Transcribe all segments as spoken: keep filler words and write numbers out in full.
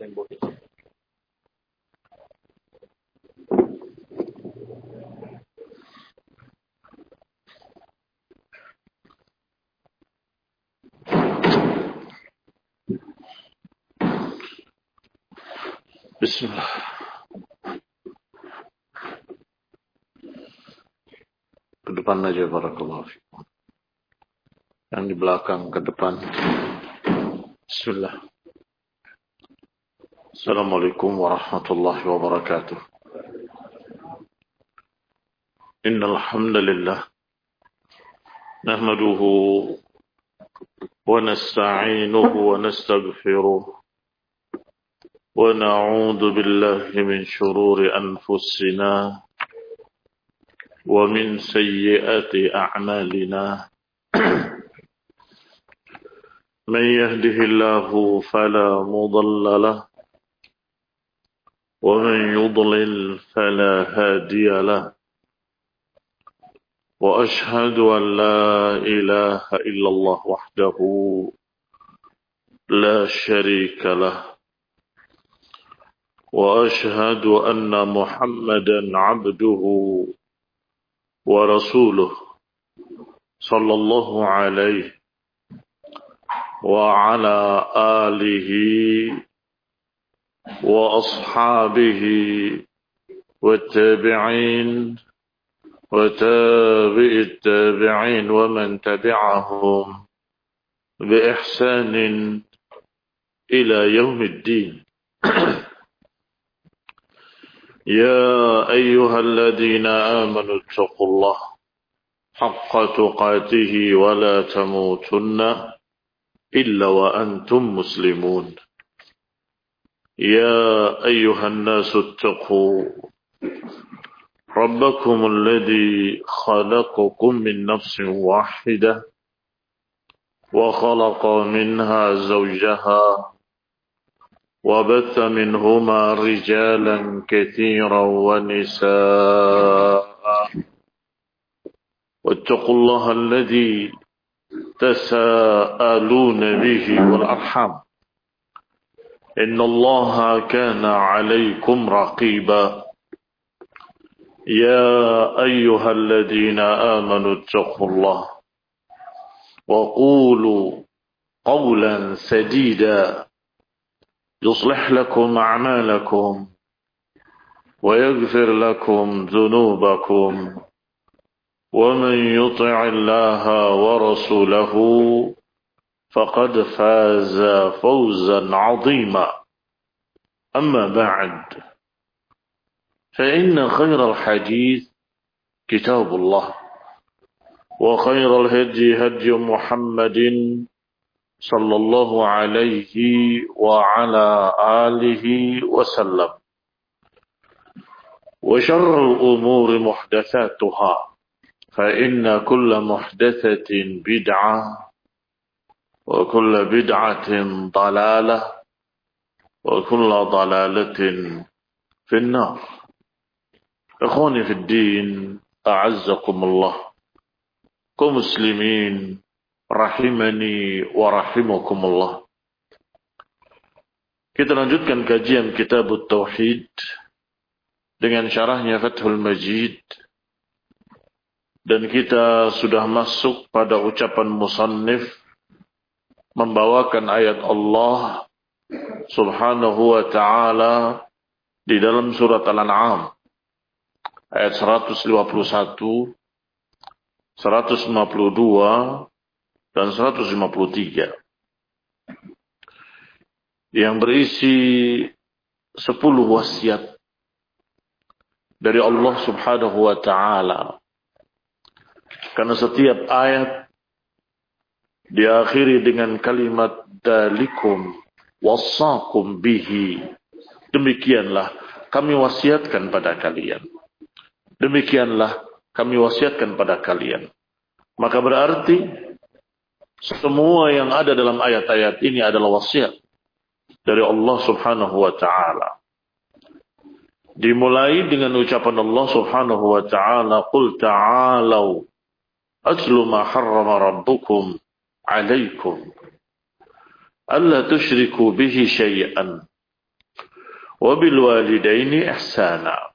boleh. Bismillah. Ke depan aja, barakallahu fikum. Yang di belakang ke depan. Bismillah. Assalamualaikum warahmatullahi wabarakatuh. Innal hamdalillah nahmaduhu wa nasta'inuhu wa nastaghfiruh. ونعوذ بالله من شرور أنفسنا ومن سيئات أعمالنا من يهده الله فلا مضل له ومن يضلل فلا هادي له وأشهد أن لا إله إلا الله وحده لا شريك له وأشهد أن محمدا عبده ورسوله صلى الله عليه وعلى آله وأصحابه والتابعين وتابع التابعين ومن تبعهم بإحسان إلى يوم الدين. يا أيها الذين آمنوا اتقوا الله حق تقاته ولا تموتن إلا وأنتم مسلمون. يا أيها الناس اتقوا ربكم الذي خلقكم من نفس واحدة وخلق منها زوجها وبث منهما رجالا كثيرا ونساء واتقوا الله الذي تساءلون به والأرحام إن الله كان عليكم رقيبا. يا أيها الذين آمنوا اتقوا الله وقولوا قولا سديدا يصلح لكم أعمالكم ويغفر لكم ذنوبكم ومن يطع الله ورسوله فقد فاز فوزا عظيما. أما بعد فإن خير الحديث كتاب الله وخير الهدي هدي محمد صلى الله عليه وعلى آله وسلم وشر الأمور محدثاتها فإن كل محدثة بدعة وكل بدعة ضلالة وكل ضلالة في النار. إخواني في الدين أعزكم الله كمسلمين rahimani wa rahimakumullah. Kita lanjutkan kajian kitab Tauhid dengan syarahnya Fathul Majid, dan kita sudah masuk pada ucapan musannif membawakan ayat Allah subhanahu wa ta'ala di dalam surat Al-An'am ayat seratus lima puluh satu, seratus lima puluh dua dan seratus lima puluh tiga yang berisi sepuluh wasiat dari Allah subhanahu wa ta'ala. Karena setiap ayat diakhiri dengan kalimat dalikum wassakum bihi, demikianlah kami wasiatkan pada kalian, demikianlah kami wasiatkan pada kalian. Maka berarti semua yang ada dalam ayat-ayat ini adalah wasiat dari Allah subhanahu wa ta'ala. Dimulai dengan ucapan Allah subhanahu wa ta'ala, Qul ta'alaw atlu ma harrama rabbukum alaikum alla tushriku bihi syai'an wa bil walidaini ihsana.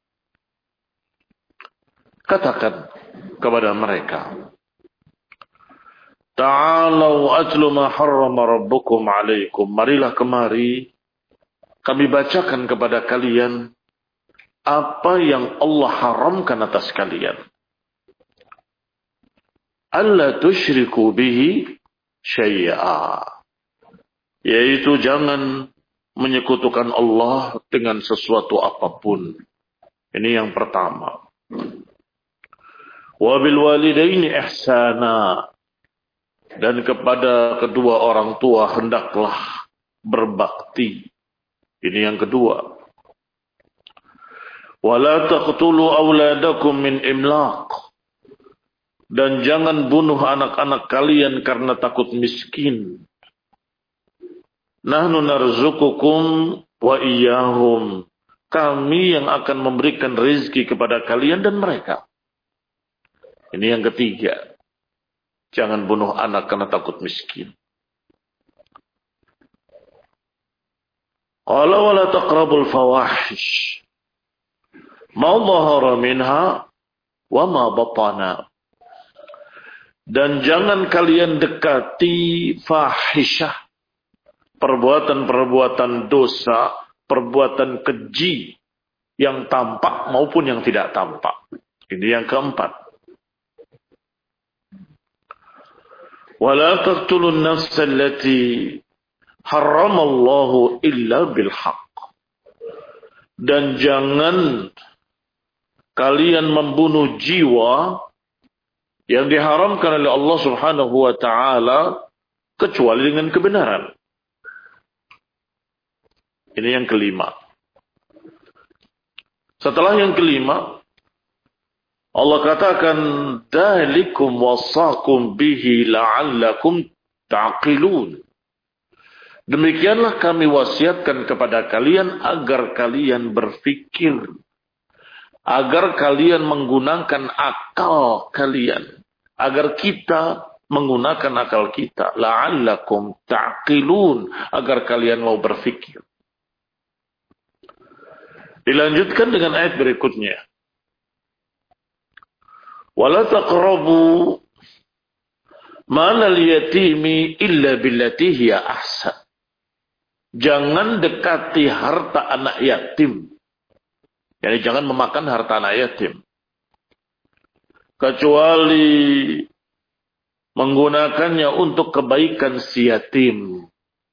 Katakan kepada mereka, ta'alau atlu ma harrama rabbukum alaikum. Marilah kemari, kami bacakan kepada kalian apa yang Allah haramkan atas kalian. Alla tusyriku bihi syai'a. Yaitu jangan menyekutukan Allah dengan sesuatu apapun. Ini yang pertama. Wa bil walidaini ihsana. Dan kepada kedua orang tua hendaklah berbakti. Ini yang kedua. Wala taqtulu auladakum min imlaq. Dan jangan bunuh anak-anak kalian karena takut miskin. Nahnu narzukukum wa iyyahum. Kami yang akan memberikan rezeki kepada kalian dan mereka. Ini yang ketiga. Jangan bunuh anak karena takut miskin. Qala wa la taqrabul fawahish. Ma dhahara minha wa ma batana. Dan jangan kalian dekati fahishah. Perbuatan-perbuatan dosa, perbuatan keji yang tampak maupun yang tidak tampak. Ini yang keempat. Wala taqtulun nafsa allati harramallahu illa bil haqq. Dan jangan kalian membunuh jiwa yang diharamkan oleh Allah Subhanahu wa taala kecuali dengan kebenaran. Ini yang kelima. Setelah yang kelima, Allah katakan, "Dzalikum wasaqum bihi la'allakum ta'qilun." Demikianlah kami wasiatkan kepada kalian agar kalian berfikir, agar kalian menggunakan akal kalian, agar kita menggunakan akal kita, la'allakum ta'qilun, agar kalian mau berfikir. Dilanjutkan dengan ayat berikutnya. Wala taqrabu malal yatimi illa billati hiya ahsan. Jangan dekati harta anak yatim. Jadi jangan memakan harta anak yatim. Kecuali menggunakannya untuk kebaikan si yatim.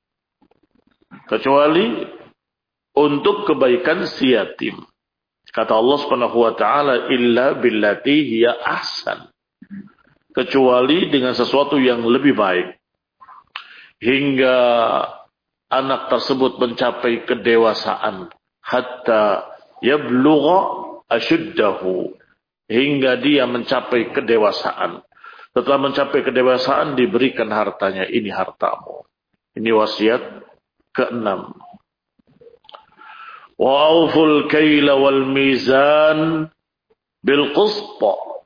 Kecuali untuk kebaikan si yatim. Kata Allah Subhanahu wa taala, illa billati hiya ahsan. Kecuali dengan sesuatu yang lebih baik. Hingga anak tersebut mencapai kedewasaan, hatta yablugha ashuddahu. Hingga dia mencapai kedewasaan. Setelah mencapai kedewasaan diberikan hartanya, ini hartamu. Ini wasiat keenam. Wa auful kaila wal mizan bil qist.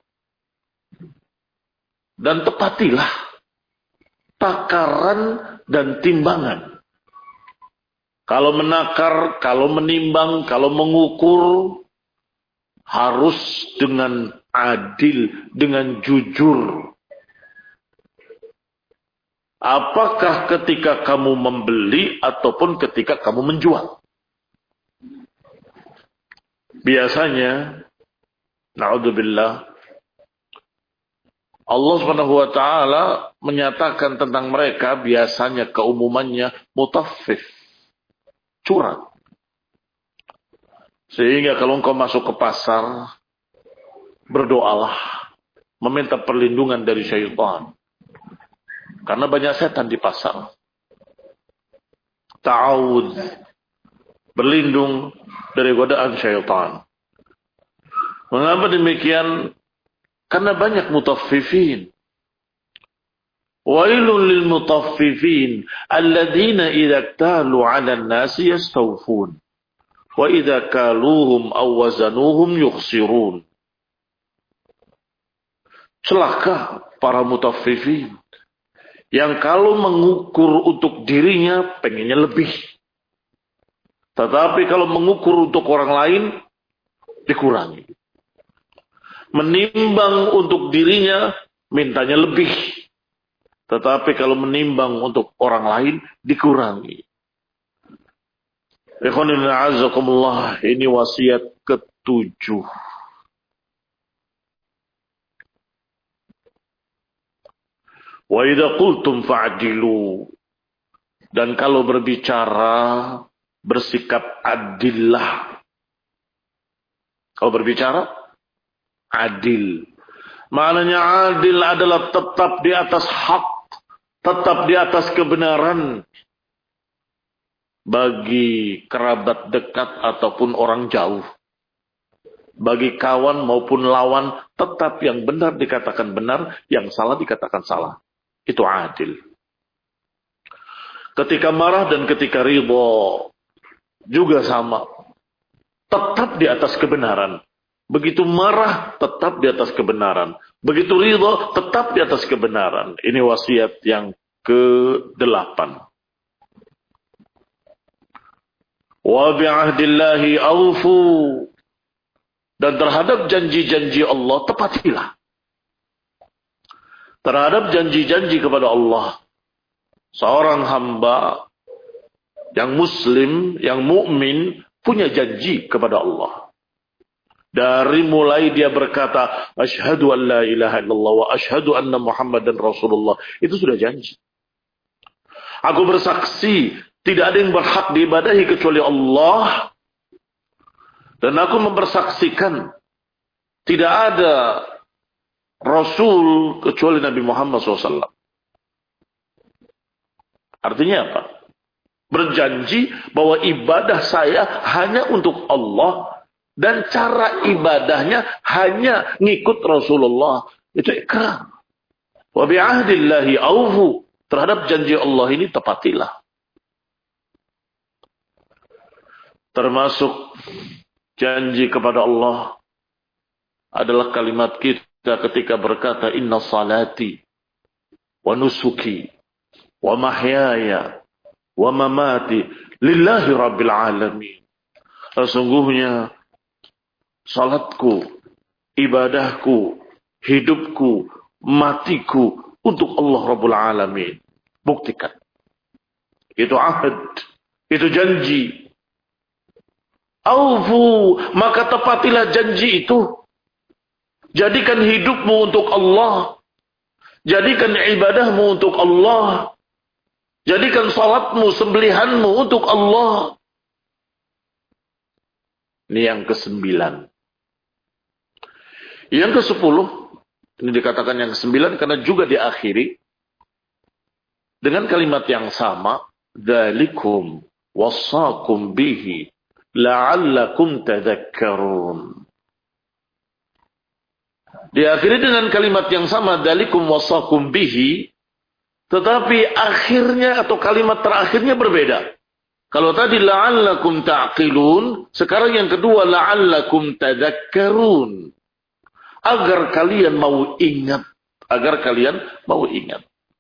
Dan tepatilah takaran dan timbangan. Kalau menakar, kalau menimbang, kalau mengukur, harus dengan adil, dengan jujur. Apakah ketika kamu membeli ataupun ketika kamu menjual? Biasanya, na'udzubillah, Allah Subhanahu wa taala menyatakan tentang mereka biasanya keumumannya mutaffif, curang. Sehingga kalau engkau masuk ke pasar, berdoalah, meminta perlindungan dari syaitan. Karena banyak setan di pasar. Ta'awudz, berlindung dari godaan syaitan. Mengapa demikian? Karena banyak mutaffifin. Wailul lil mutaffifin alladzina idza talu 'alan nasi yastawfun wa idza kaluhum aw wazanuhum yukhsirun. Celaka para mutaffifin yang kalau mengukur untuk dirinya pengennya lebih. Tetapi kalau mengukur untuk orang lain, dikurangi. Menimbang untuk dirinya, mintanya lebih. Tetapi kalau menimbang untuk orang lain, dikurangi. Ikhwanul a'azakumullah, ini wasiat ketujuh. Wa idza qultum fa'dilu. Dan kalau berbicara, bersikap adillah. Kalau berbicara, adil. Maknanya adil adalah tetap di atas hak, tetap di atas kebenaran. Bagi kerabat dekat ataupun orang jauh. Bagi kawan maupun lawan, tetap yang benar dikatakan benar, yang salah dikatakan salah. Itu adil. Ketika marah dan ketika ridho juga sama. Tetap di atas kebenaran. Begitu marah, tetap di atas kebenaran. Begitu ridho, tetap di atas kebenaran. Ini wasiat yang kedelapan. Wa bi'ahdillahi awfu. Dan terhadap janji-janji Allah, tepatilah. Terhadap janji-janji kepada Allah. Seorang hamba yang muslim, yang mukmin punya janji kepada Allah. Dari mulai dia berkata, asyhadu an la ilaha illallah wa asyhadu anna Muhammadan Rasulullah. Itu sudah janji. Aku bersaksi, tidak ada yang berhak diibadahi kecuali Allah. Dan aku mempersaksikan, tidak ada Rasul kecuali Nabi Muhammad shallallahu alaihi wasallam. Artinya apa? Berjanji bahwa ibadah saya hanya untuk Allah. Dan cara ibadahnya hanya ngikut Rasulullah. Itu ikrar. Wa bi'ahdillahi awfu. Terhadap janji Allah ini tepatilah. Termasuk janji kepada Allah adalah kalimat kita ketika berkata inna salati wa nusuki wa mahyaya wa mamati lillahi rabbil alamin. Sesungguhnya salatku, ibadahku, hidupku, matiku untuk Allah Rabbul Alamin. Buktikan. Itu ahad, itu janji. Aufu, maka tepatilah janji itu. Jadikan hidupmu untuk Allah. Jadikan ibadahmu untuk Allah. Jadikan salatmu, sembelihanmu untuk Allah. Ini yang kesembilan. Yang kesepuluh, ini dikatakan yang kesembilan karena juga diakhiri dengan kalimat yang sama. Dzalikum wassakum bihi la'allakum tadhakkarun. Diakhiri dengan kalimat yang sama, dzalikum wassakum bihi, tetapi akhirnya atau kalimat terakhirnya berbeda. Kalau tadi la'allakum ta'qilun, sekarang yang kedua la'allakum tadhakkarun. Agar kalian mau ingat, agar kalian mau ingat.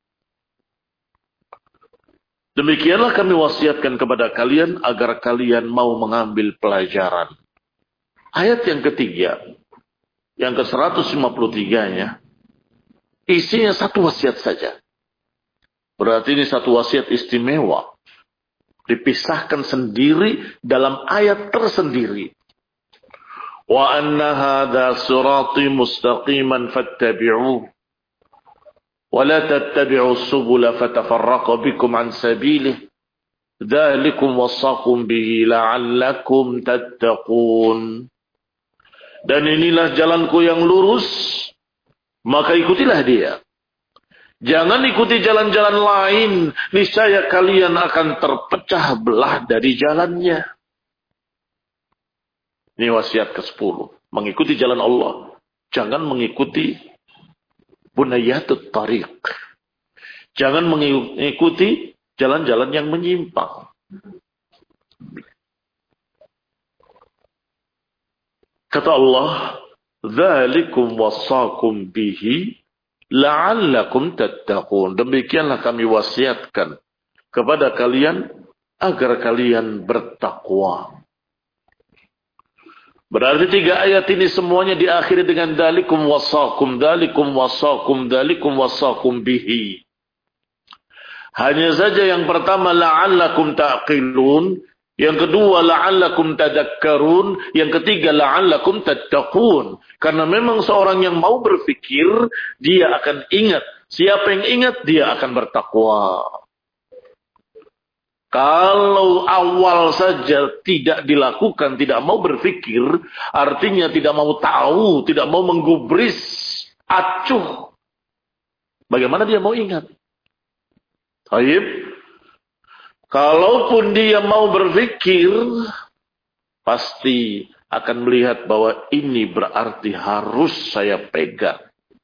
Demikianlah kami wasiatkan kepada kalian agar kalian mau mengambil pelajaran. Ayat yang ketiga, yang ke seratus lima puluh tiga-nya, isinya satu wasiat saja. Berarti ini satu wasiat istimewa. Dipisahkan sendiri dalam ayat tersendiri. Wa anna hadha sirati mustaqiman fattabi'uhu wa la tattabi'us subula fatafarraqa bikum an sabilihi dzalikum wasaqum bihi la'allakum tattaqun. Dan inilah jalanku yang lurus, maka ikutilah dia. Jangan ikuti jalan-jalan lain, niscaya kalian akan terpecah belah dari jalannya. Ini wasiat kesepuluh. Mengikuti jalan Allah. Jangan mengikuti bunayatut tariq. Jangan mengikuti jalan-jalan yang menyimpang. Kata Allah, dzalikum wassakum bihi la'allakum tattaqun. Demikianlah kami wasiatkan kepada kalian agar kalian bertakwa. Berarti tiga ayat ini semuanya diakhiri dengan dalikum wasakum, dalikum wasakum, dalikum wasakum bihi. Hanya saja yang pertama la'allakum ta'qilun, yang kedua la'allakum tadakkarun, yang ketiga la'allakum tattaqun. Karena memang seorang yang mau berpikir, dia akan ingat. Siapa yang ingat, dia akan bertakwa. Kalau awal saja tidak dilakukan, tidak mau berpikir, artinya tidak mau tahu, tidak mau menggubris, acuh. Bagaimana dia mau ingat? Baik. Kalaupun dia mau berpikir, pasti akan melihat bahwa ini berarti harus saya pegang.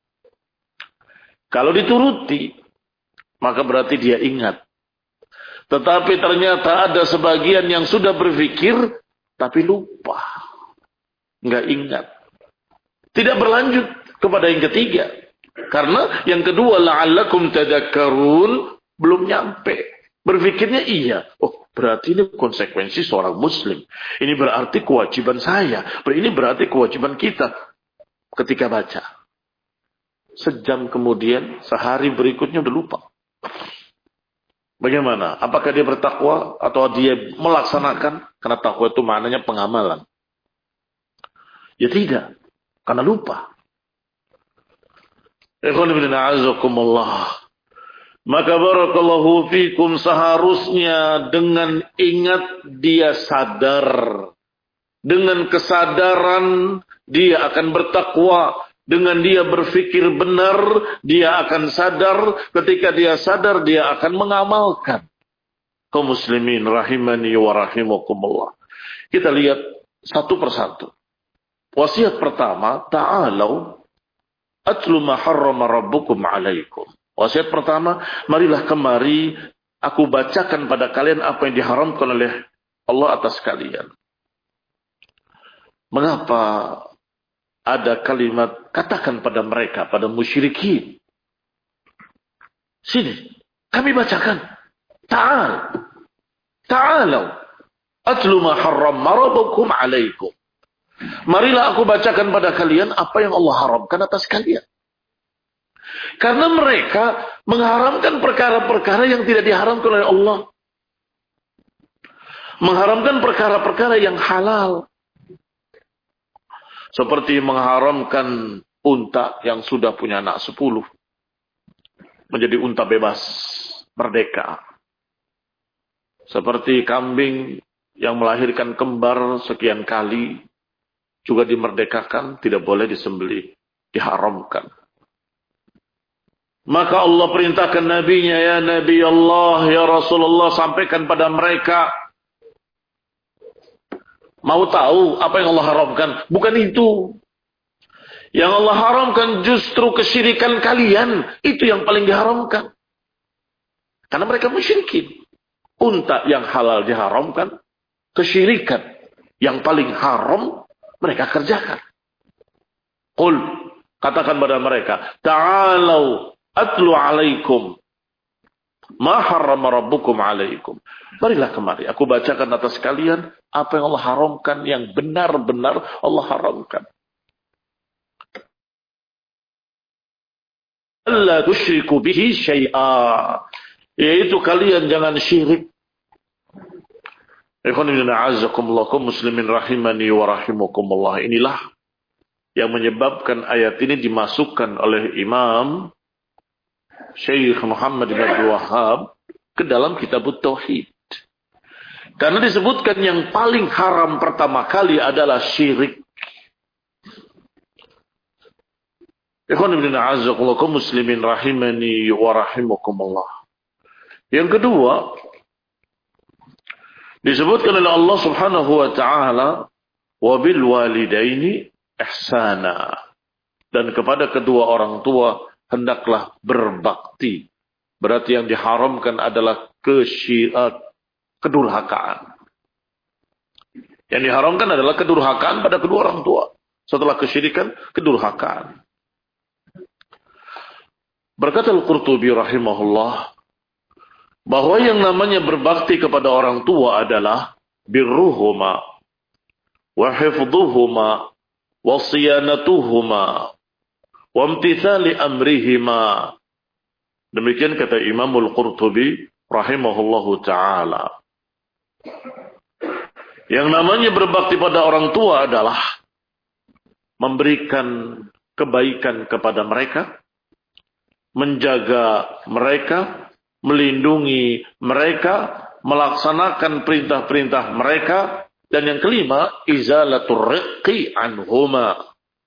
Kalau dituruti, maka berarti dia ingat. Tetapi ternyata ada sebagian yang sudah berpikir, tapi lupa. Nggak ingat. Tidak berlanjut kepada yang ketiga. Karena yang kedua, la'allakum tadakkarun, belum nyampe. Berpikirnya iya. Oh, berarti ini konsekuensi seorang muslim. Ini berarti kewajiban saya. Ini berarti kewajiban kita ketika baca. Sejam kemudian, sehari berikutnya udah lupa. Bagaimana? Apakah dia bertakwa atau dia melaksanakan? Karena takwa itu maknanya pengamalan. Ya tidak. Karena lupa. Maka barakallahu fikum, seharusnya dengan ingat dia sadar. Dengan kesadaran dia akan bertakwa. Dengan dia berpikir benar, dia akan sadar. Ketika dia sadar, dia akan mengamalkan. Kaum muslimin rahimani wa rahimakumullah. Kita lihat satu persatu. Wasiat pertama, ta'alau atlu ma harrama rabbukum alaikum. Wasiat pertama, marilah kemari aku bacakan pada kalian apa yang diharamkan oleh Allah atas kalian. Mengapa ada kalimat, katakan pada mereka, pada musyrikin. Sini, kami bacakan. Ta'al. Ta'alau. Atlu ma harramma rabbukum alaikum. Marilah aku bacakan pada kalian apa yang Allah haramkan atas kalian. Karena mereka mengharamkan perkara-perkara yang tidak diharamkan oleh Allah. Mengharamkan perkara-perkara yang halal. Seperti mengharamkan unta yang sudah punya anak sepuluh. Menjadi unta bebas, merdeka. Seperti kambing yang melahirkan kembar sekian kali. Juga dimerdekakan, tidak boleh disembelih. Diharamkan. Maka Allah perintahkan nabinya, ya Nabi Allah, ya Rasulullah, sampaikan pada mereka. Mau tahu apa yang Allah haramkan? Bukan itu. Yang Allah haramkan justru kesyirikan kalian. Itu yang paling diharamkan. Karena mereka musyrikin. Unta yang halal diharamkan. Kesyirikan yang paling haram mereka kerjakan. Qul, katakan pada mereka, ta'alau atlu alaikum ma harrama rabbukum alaikum. Marilah kemari, aku bacakan atas kalian apa yang Allah haramkan, yang benar-benar Allah haramkan. Allah tusyriku bihi syai'a, yaitu kalian jangan syirik. Muslimin rahimani wa rahimakumullah. Inilah yang menyebabkan ayat ini dimasukkan oleh Imam Syekh Muhammad bin Abdul Wahhab ke dalam kitab Tauhid. Karena disebutkan yang paling haram pertama kali adalah syirik. Ikhwan ibn a'azakullah, muslimin rahimani wa rahimakumullah. Yang kedua, disebutkan oleh Allah Subhanahu wa taala, wa bil walidaini ihsana. Dan kepada kedua orang tua hendaklah berbakti. Berarti yang diharamkan adalah kesyiat, kedurhakaan. Yang diharamkan adalah kedurhakaan pada kedua orang tua. Setelah kesyirikan, kedurhakaan. Berkata Al-Qurtubi rahimahullah, bahwa yang namanya berbakti kepada orang tua adalah birruhuma wa hifdhuhuma wa siyanatuhuma wa imtithali amrihima. Demikian kata Imamul Qurtubi rahimahullahu ta'ala. Yang namanya berbakti pada orang tua adalah memberikan kebaikan kepada mereka, menjaga mereka, melindungi mereka, melaksanakan perintah-perintah mereka, dan yang kelima, izalatur riqqi anhuma.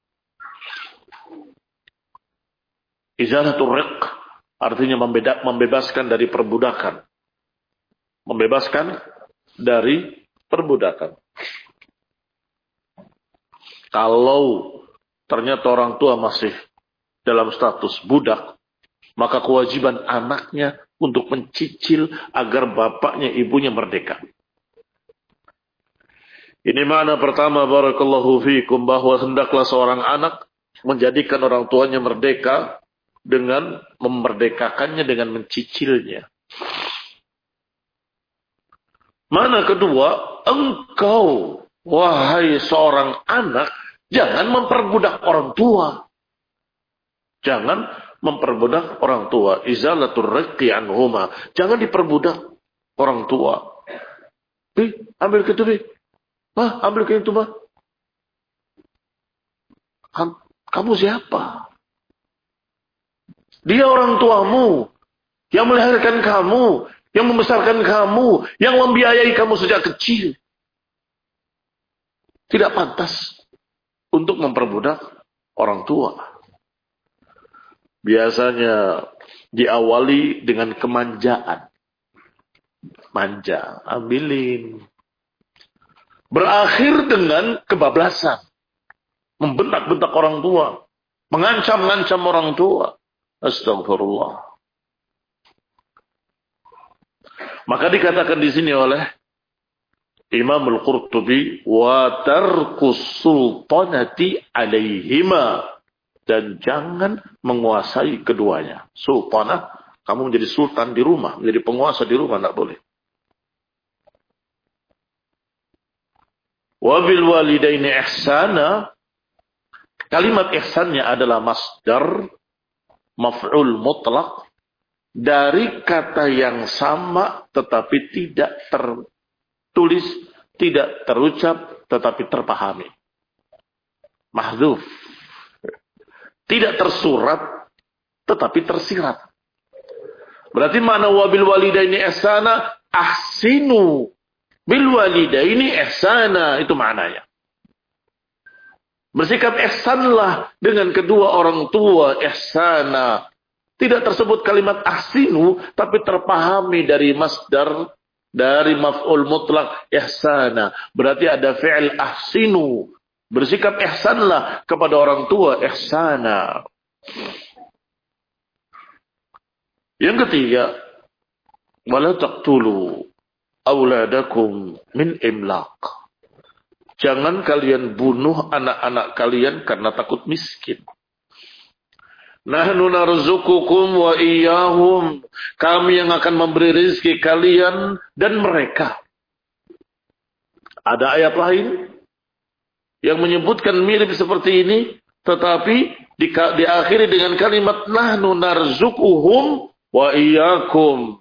Izalatur riqq artinya membeda, membebaskan dari perbudakan. Membebaskan dari perbudakan. Kalau ternyata orang tua masih dalam status budak, maka kewajiban anaknya untuk mencicil agar bapaknya ibunya merdeka. Ini makna pertama, barakallahu fiikum, bahwa hendaklah seorang anak menjadikan orang tuanya merdeka dengan memerdekakannya dengan mencicilnya. Mana kedua, engkau, wahai seorang anak, jangan memperbudak orang tua. Jangan memperbudak orang tua. Izalatur riqqi anhuma. Jangan diperbudak orang tua. Bi, ambil ke itu, Bi. Mah, ambil ke itu, Mah. Kamu siapa? Dia orang tuamu yang melahirkan kamu, yang membesarkan kamu, yang membiayai kamu sejak kecil. Tidak pantas untuk memperbudak orang tua. Biasanya diawali dengan kemanjaan. Manja, ambilin. Berakhir dengan kebablasan. Membentak-bentak orang tua. Mengancam-ngancam orang tua. Astagfirullah. Maka dikatakan di sini oleh Imam Al-Qurtubi, wa tarkus sultanati alaihima, dan jangan menguasai keduanya. Sultanah, kamu menjadi sultan di rumah, menjadi penguasa di rumah, tidak boleh. Wa bil walidaini ihsana, kalimat ihsannya adalah masdar maf'ul mutlak dari kata yang sama tetapi tidak tertulis, tidak terucap tetapi terpahami. Mahdzuf. Tidak tersurat tetapi tersirat. Berarti makna wabil walidaini ihsana, ahsinu bil walidaini ihsana, itu maknanya. Bersikap ihsanlah dengan kedua orang tua, ihsana. Tidak tersebut kalimat ahsinu, tapi terpahami dari masdar, dari maf'ul mutlak ihsana. Berarti ada fi'il ahsinu. Bersikap ihsanlah kepada orang tua, ihsana. Yang ketiga, wala taqtulu auladakum min imlaq. Jangan kalian bunuh anak-anak kalian karena takut miskin. Nahnu narzukukum wa iyyahum. Kami yang akan memberi rezeki kalian dan mereka. Ada ayat lain yang menyebutkan mirip seperti ini, tetapi di, diakhiri dengan kalimat nahnu narzukuhum wa iyyakum.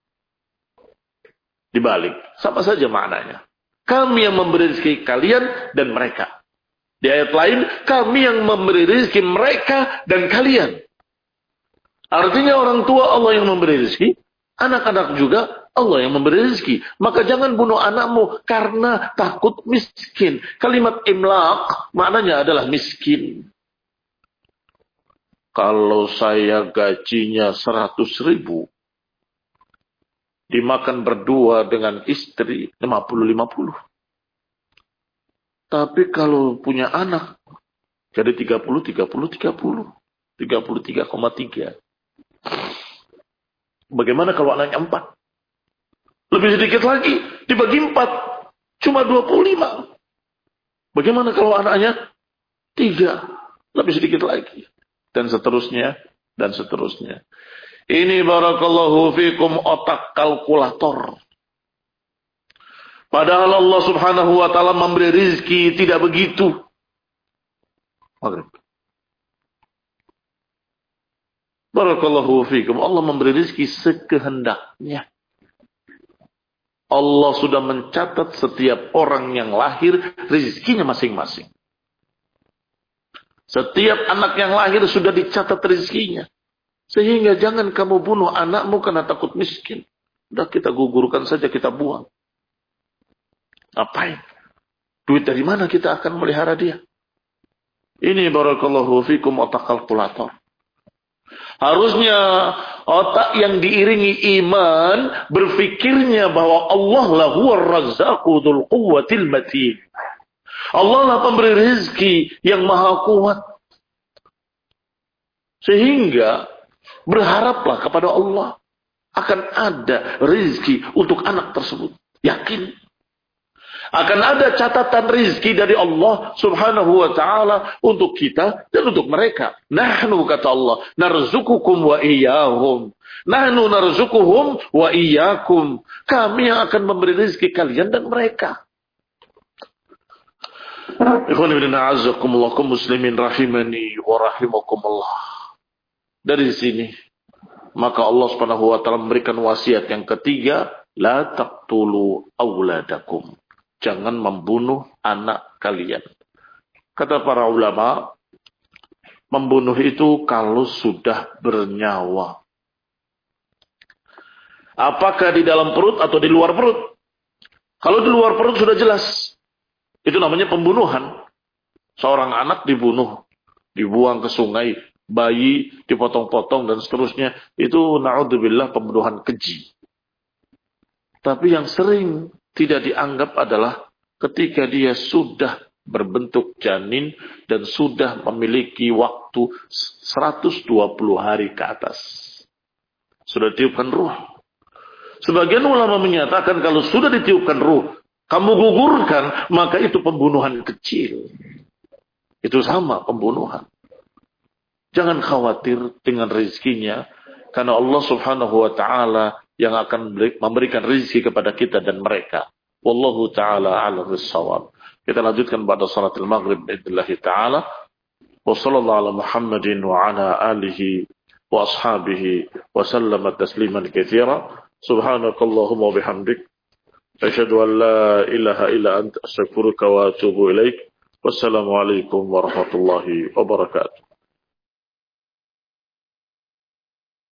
Dibalik, sama saja maknanya. Kami yang memberi rezeki kalian dan mereka. Di ayat lain, kami yang memberi rezeki mereka dan kalian. Artinya orang tua Allah yang memberi rezeki, anak-anak juga Allah yang memberi rezeki. Maka jangan bunuh anakmu karena takut miskin. Kalimat imlaq maknanya adalah miskin. Kalau saya gajinya seratus ribu, dimakan berdua dengan istri lima puluh lima puluh. Tapi kalau punya anak jadi tiga puluh tiga puluh tiga puluh. tiga puluh tiga koma tiga. Bagaimana kalau anaknya empat? Lebih sedikit lagi, dibagi empat, cuma dua puluh lima. Bagaimana kalau anaknya tiga? Lebih sedikit lagi. Dan seterusnya, dan seterusnya. Ini barakallahu fikum otak kalkulator. Padahal Allah subhanahu wa ta'ala memberi rizki tidak begitu. Maghrib. Barakallahu fikum. Allah memberi rizki sekehendaknya. Allah sudah mencatat setiap orang yang lahir rizkinya masing-masing. Setiap anak yang lahir sudah dicatat rizkinya. Sehingga jangan kamu bunuh anakmu karena takut miskin. Udah kita gugurkan saja, kita buang. Ngapain? Duit dari mana kita akan melihara dia? Ini barakallahu fikum otak kalkulator. Harusnya otak yang diiringi iman berfikirnya bahwa Allah lah huwar razzaqu dzul quwwatil matin. Allah lah pemberi rezeki yang maha kuat. Sehingga berharaplah kepada Allah akan ada rezeki untuk anak tersebut. Yakin. Akan ada catatan rizki dari Allah subhanahu wa ta'ala untuk kita dan untuk mereka. Nahnu kata Allah, narzukukum wa iyahum. Nahnu narzukuhum wa iyakum. Kami yang akan memberi rizki kalian dan mereka. Ikhwan ibn a'azakumullah kum muslimin rahimani wa rahimakumullah. Dari sini, maka Allah subhanahu wa ta'ala memberikan wasiat yang ketiga. La taqtulu awladakum. Jangan membunuh anak kalian. Kata para ulama, membunuh itu kalau sudah bernyawa. Apakah di dalam perut atau di luar perut? Kalau di luar perut sudah jelas. Itu namanya pembunuhan. Seorang anak dibunuh, dibuang ke sungai, bayi dipotong-potong dan seterusnya. Itu na'udzubillah pembunuhan keji. Tapi yang sering tidak dianggap adalah ketika dia sudah berbentuk janin dan sudah memiliki waktu seratus dua puluh hari ke atas. Sudah ditiupkan ruh. Sebagian ulama menyatakan kalau sudah ditiupkan ruh, kamu gugurkan, maka itu pembunuhan kecil. Itu sama pembunuhan. Jangan khawatir dengan rezekinya, karena Allah subhanahu wa ta'ala yang akan memberikan rezeki kepada kita dan mereka. Wallahu ta'ala a'lam bis-shawab. Kita lanjutkan pada salatul maghrib billahi ta'ala. Wa sallallahu ala Muhammadin wa ala alihi wa ashabihi wa sallama tasliman katsira. Subhanakallahumma wa bihamdik asyhadu an la ilaha illa anta astaghfiruka wa atubu ilaik. Wassalamu alaikum warahmatullahi wabarakatuh.